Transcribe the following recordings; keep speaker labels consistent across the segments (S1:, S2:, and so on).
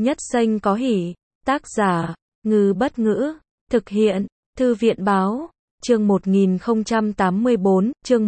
S1: Nhất Xanh có hỉ. Tác giả, Ngư Bất Ngữ. Thực hiện, Thư viện Báo. Chương 1084, chương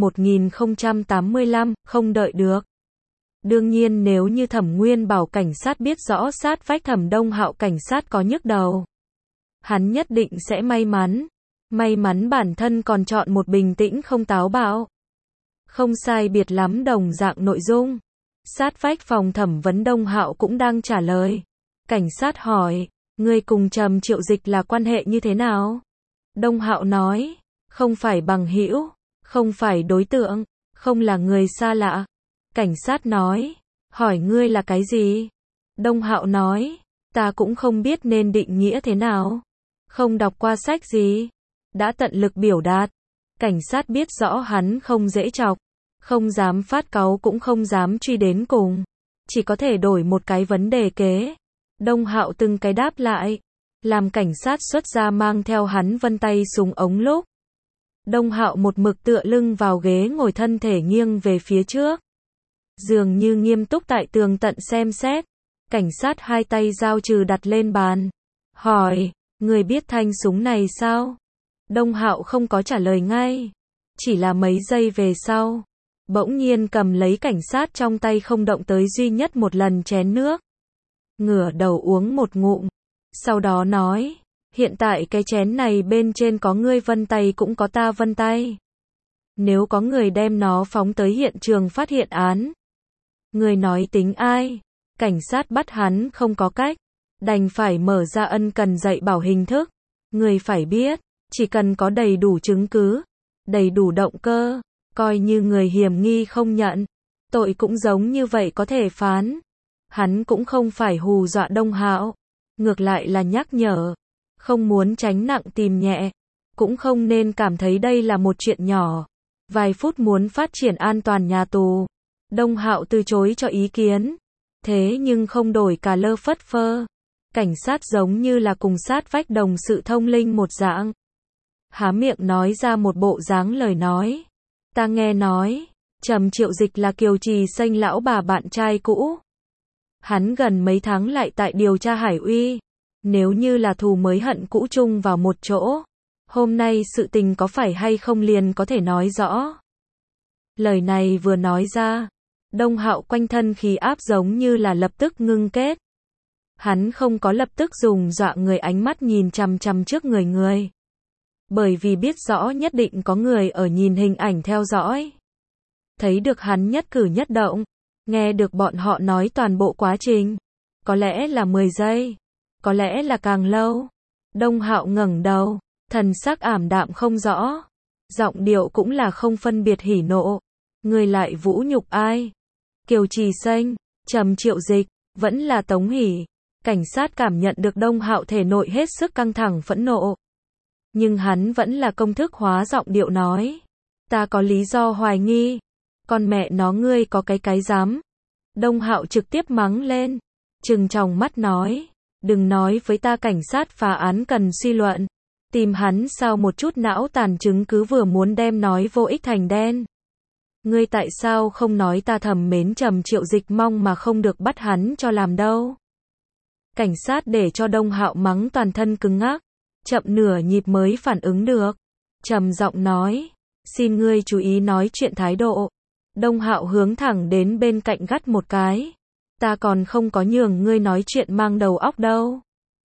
S1: 1085, không đợi được. Đương nhiên nếu như Thẩm Nguyên Bảo cảnh sát biết rõ sát vách Thẩm Đông Hạo cảnh sát có nhức đầu, hắn nhất định sẽ may mắn. May mắn bản thân còn chọn một bình tĩnh không táo bạo. Không sai biệt lắm đồng dạng nội dung. Sát vách phòng thẩm vấn Đông Hạo cũng đang trả lời. Cảnh sát hỏi, ngươi cùng Trầm Triệu Dịch là quan hệ như thế nào? Đông Hạo nói, không phải bằng hữu, không phải đối tượng, không là người xa lạ. Cảnh sát nói, hỏi ngươi là cái gì? Đông Hạo nói, ta cũng không biết nên định nghĩa thế nào. Không đọc qua sách gì. Đã tận lực biểu đạt. Cảnh sát biết rõ hắn không dễ chọc, không dám phát cáu cũng không dám truy đến cùng. Chỉ có thể đổi một cái vấn đề kế. Đông Hạo từng cái đáp lại. Làm cảnh sát xuất ra mang theo hắn vân tay súng ống lúc. Đông Hạo một mực tựa lưng vào ghế ngồi, thân thể nghiêng về phía trước. Dường như nghiêm túc tại tường tận xem xét. Cảnh sát hai tay giao trừ đặt lên bàn. Hỏi, người biết thanh súng này sao? Đông Hạo không có trả lời ngay. Chỉ là mấy giây về sau, bỗng nhiên cầm lấy cảnh sát trong tay không động tới duy nhất một lần chén nước. Ngửa đầu uống một ngụm. Sau đó nói, hiện tại cái chén này bên trên có ngươi vân tay cũng có ta vân tay. Nếu có người đem nó phóng tới hiện trường phát hiện án, người nói tính ai? Cảnh sát bắt hắn không có cách, đành phải mở ra ân cần dạy bảo hình thức. Người phải biết, chỉ cần có đầy đủ chứng cứ, đầy đủ động cơ, coi như người hiểm nghi không nhận, tội cũng giống như vậy có thể phán. Hắn cũng không phải hù dọa Đông Hạo, ngược lại là nhắc nhở, không muốn tránh nặng tìm nhẹ, cũng không nên cảm thấy đây là một chuyện nhỏ. Vài phút muốn phát triển an toàn nhà tù, Đông Hạo từ chối cho ý kiến, thế nhưng không đổi cả lơ phất phơ. Cảnh sát giống như là cùng sát vách đồng sự thông linh một dạng. Há miệng nói ra một bộ dáng lời nói. Ta nghe nói, Trầm Triệu Dịch là Kiều Trì Xanh lão bà bạn trai cũ. Hắn gần mấy tháng lại tại điều tra Hải Uy. Nếu như là thù mới hận cũ chung vào một chỗ, hôm nay sự tình có phải hay không liền có thể nói rõ. Lời này vừa nói ra, Đông Hạo quanh thân khí áp giống như là lập tức ngưng kết. Hắn không có lập tức dùng dọa người ánh mắt nhìn chằm chằm trước người. Bởi vì biết rõ nhất định có người ở nhìn hình ảnh theo dõi. Thấy được hắn nhất cử nhất động, nghe được bọn họ nói toàn bộ quá trình. Có lẽ là 10 giây, có lẽ là càng lâu. Đông Hạo ngẩng đầu, thần sắc ảm đạm không rõ. Giọng điệu cũng là không phân biệt hỉ nộ. Người lại vũ nhục ai? Kiều Trì Xanh, Trầm Triệu Dịch, vẫn là Tống Hỷ. Cảnh sát cảm nhận được Đông Hạo thể nội hết sức căng thẳng phẫn nộ. Nhưng hắn vẫn là công thức hóa giọng điệu nói. Ta có lý do hoài nghi. Con mẹ nó ngươi có cái dám. Đông Hạo trực tiếp mắng lên. Trừng tròng mắt nói. Đừng nói với ta cảnh sát phá án cần suy luận. Tìm hắn sao một chút não tàn chứng cứ vừa muốn đem nói vô ích thành đen. Ngươi tại sao không nói ta thầm mến Trầm Triệu Dịch mong mà không được bắt hắn cho làm đâu. Cảnh sát để cho Đông Hạo mắng toàn thân cứng ngắc, chậm nửa nhịp mới phản ứng được. Trầm giọng nói, xin ngươi chú ý nói chuyện thái độ. Đông Hạo hướng thẳng đến bên cạnh gắt một cái. Ta còn không có nhường ngươi nói chuyện mang đầu óc đâu.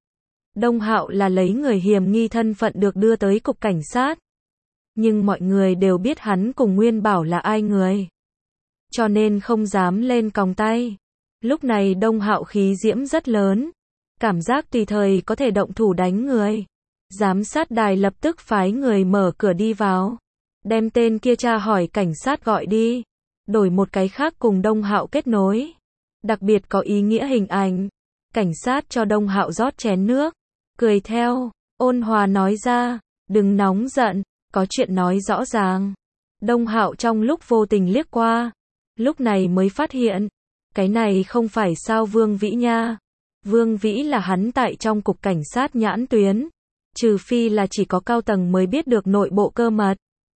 S1: Đông Hạo là lấy người hiểm nghi thân phận được đưa tới cục cảnh sát. Nhưng mọi người đều biết hắn cùng Nguyên Bảo là ai người. Cho nên không dám lên còng tay. Lúc này Đông Hạo khí diễm rất lớn. Cảm giác tùy thời có thể động thủ đánh người. Giám sát đài lập tức phái người mở cửa đi vào. Đem tên kia tra hỏi cảnh sát gọi đi. Đổi một cái khác cùng Đông Hạo kết nối. Đặc biệt có ý nghĩa hình ảnh. Cảnh sát cho Đông Hạo rót chén nước. Cười theo, ôn hòa nói ra, đừng nóng giận, có chuyện nói rõ ràng. Đông Hạo trong lúc vô tình liếc qua. Lúc này mới phát hiện. Cái này không phải sao Vương Vĩ nha. Vương Vĩ là hắn tại trong cục cảnh sát nhãn tuyến. Trừ phi là chỉ có cao tầng mới biết được nội bộ cơ mật.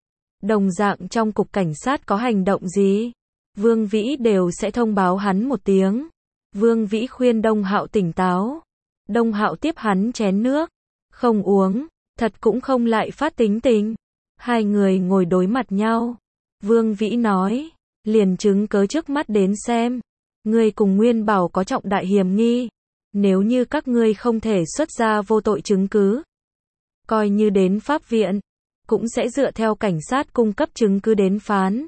S1: Đồng dạng trong cục cảnh sát có hành động gì, Vương Vĩ đều sẽ thông báo hắn một tiếng. Vương Vĩ khuyên Đông Hạo tỉnh táo. Đông Hạo tiếp hắn chén nước. Không uống, thật cũng không lại phát tính tình. Hai người ngồi đối mặt nhau. Vương Vĩ nói, liền chứng cớ trước mắt đến xem. Ngươi cùng Nguyên Bảo có trọng đại hiểm nghi. Nếu như các ngươi không thể xuất ra vô tội chứng cứ, coi như đến pháp viện, cũng sẽ dựa theo cảnh sát cung cấp chứng cứ đến phán.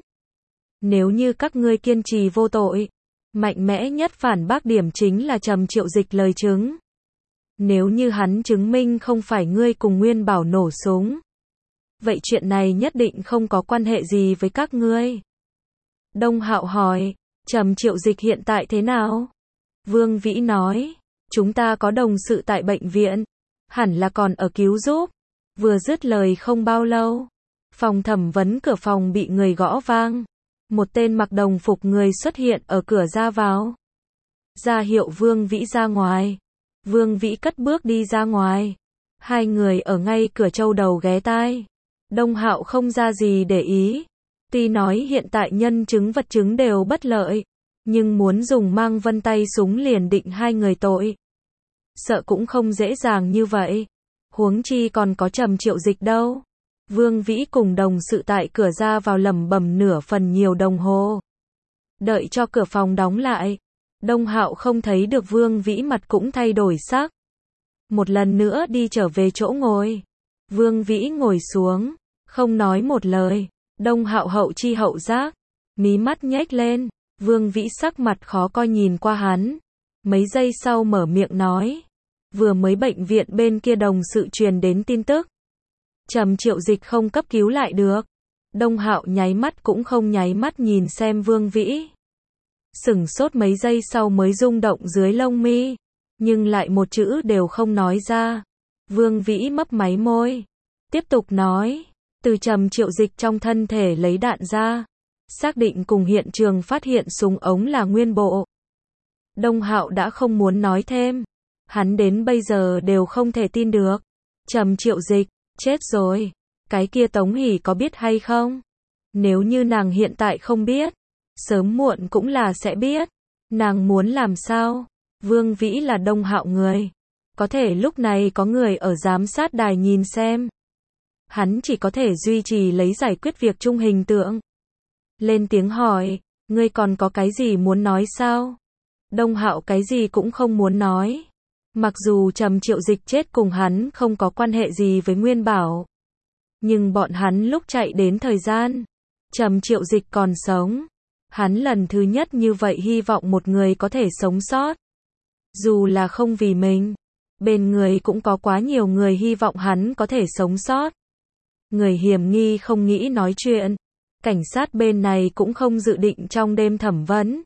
S1: Nếu như các ngươi kiên trì vô tội, mạnh mẽ nhất phản bác điểm chính là Trầm Triệu Dịch lời chứng. Nếu như hắn chứng minh không phải ngươi cùng Nguyên Bảo nổ súng, vậy chuyện này nhất định không có quan hệ gì với các ngươi. Đông Hạo hỏi, Trầm Triệu Dịch hiện tại thế nào? Vương Vĩ nói, chúng ta có đồng sự tại bệnh viện, hẳn là còn ở cứu giúp. Vừa dứt lời không bao lâu, phòng thẩm vấn cửa phòng bị người gõ vang. Một tên mặc đồng phục người xuất hiện ở cửa ra vào. Ra hiệu Vương Vĩ ra ngoài. Vương Vĩ cất bước đi ra ngoài. Hai người ở ngay cửa châu đầu ghé tai. Đông Hạo không ra gì để ý. Tuy nói hiện tại nhân chứng vật chứng đều bất lợi, nhưng muốn dùng mang vân tay súng liền định hai người tội, sợ cũng không dễ dàng như vậy. Huống chi còn có Trầm Triệu Dịch đâu. Vương Vĩ cùng đồng sự tại cửa ra vào lẩm bẩm nửa phần nhiều đồng hồ. Đợi cho cửa phòng đóng lại, Đông Hạo không thấy được Vương Vĩ, mặt cũng thay đổi sắc. Một lần nữa đi trở về chỗ ngồi. Vương Vĩ ngồi xuống, không nói một lời. Đông Hạo hậu chi hậu giác, mí mắt nhếch lên. Vương Vĩ sắc mặt khó coi nhìn qua hắn. Mấy giây sau mở miệng nói, vừa mới bệnh viện bên kia đồng sự truyền đến tin tức, Trầm Triệu Dịch không cấp cứu lại được. Đông Hạo nháy mắt cũng không nháy mắt nhìn xem Vương Vĩ. Sửng sốt mấy giây sau mới rung động dưới lông mi, nhưng lại một chữ đều không nói ra. Vương Vĩ mấp máy môi, tiếp tục nói, từ Trầm Triệu Dịch trong thân thể lấy đạn ra, xác định cùng hiện trường phát hiện súng ống là nguyên bộ. Đông Hạo đã không muốn nói thêm. Hắn đến bây giờ đều không thể tin được. Trầm Triệu Dịch, chết rồi. Cái kia Tống Hỷ có biết hay không? Nếu như nàng hiện tại không biết, sớm muộn cũng là sẽ biết. Nàng muốn làm sao? Vương Vĩ là Đông Hạo người. Có thể lúc này có người ở giám sát đài nhìn xem. Hắn chỉ có thể duy trì lấy giải quyết việc chung hình tượng. Lên tiếng hỏi, ngươi còn có cái gì muốn nói sao? Đông Hạo cái gì cũng không muốn nói. Mặc dù Trầm Triệu Dịch chết cùng hắn không có quan hệ gì với Nguyên Bảo, nhưng bọn hắn lúc chạy đến thời gian, Trầm Triệu Dịch còn sống. Hắn lần thứ nhất như vậy hy vọng một người có thể sống sót. Dù là không vì mình, bên người cũng có quá nhiều người hy vọng hắn có thể sống sót. Người hiểm nghi không nghĩ nói chuyện. Cảnh sát bên này cũng không dự định trong đêm thẩm vấn.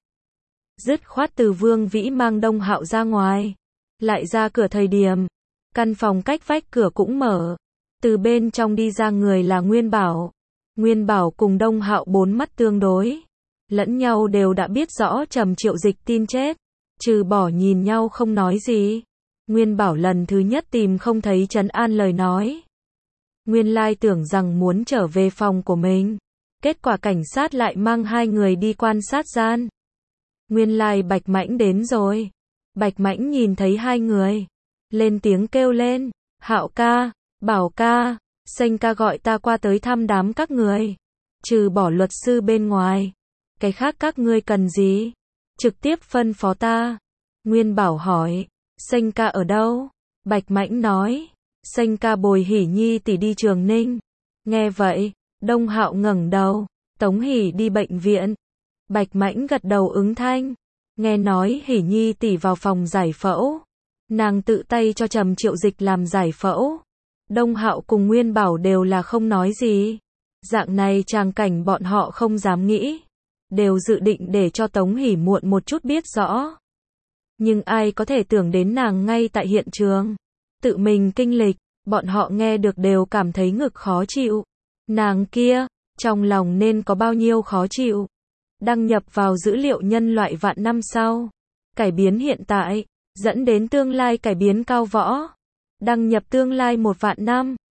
S1: Dứt khoát từ Vương Vĩ mang Đông Hạo ra ngoài. Lại ra cửa thời điểm, căn phòng cách vách cửa cũng mở. Từ bên trong đi ra người là Nguyên Bảo. Nguyên Bảo cùng Đông Hạo bốn mắt tương đối. Lẫn nhau đều đã biết rõ Trầm Triệu Dịch tin chết. Trừ bỏ nhìn nhau không nói gì. Nguyên Bảo lần thứ nhất tìm không thấy trấn an lời nói. Nguyên lai tưởng rằng muốn trở về phòng của mình. Kết quả cảnh sát lại mang hai người đi quan sát gian. Nguyên lai Bạch Mãnh đến rồi. Bạch Mãnh nhìn thấy hai người, lên tiếng kêu lên, Hạo ca, Bảo ca, Xanh ca gọi ta qua tới thăm đám các người. Trừ bỏ luật sư bên ngoài, cái khác các ngươi cần gì? Trực tiếp phân phó ta. Nguyên Bảo hỏi, Xanh ca ở đâu? Bạch Mãnh nói, Xanh ca bồi Hỷ Nhi tỷ đi Trường Ninh. Nghe vậy, Đông Hạo ngẩng đầu, Tống Hỷ đi bệnh viện. Bạch Mãnh gật đầu ứng thanh. Nghe nói Hỷ Nhi tỷ vào phòng giải phẫu. Nàng tự tay cho Trầm Triệu Dịch làm giải phẫu. Đông Hạo cùng Nguyên Bảo đều là không nói gì. Dạng này tràng cảnh bọn họ không dám nghĩ. Đều dự định để cho Tống Hỷ muộn một chút biết rõ. Nhưng ai có thể tưởng đến nàng ngay tại hiện trường. Tự mình kinh lịch, bọn họ nghe được đều cảm thấy ngực khó chịu. Nàng kia, trong lòng nên có bao nhiêu khó chịu. Đăng nhập vào dữ liệu nhân loại vạn năm sau. Cải biến hiện tại, dẫn đến tương lai cải biến cao võ. Đăng nhập tương lai 1 vạn năm.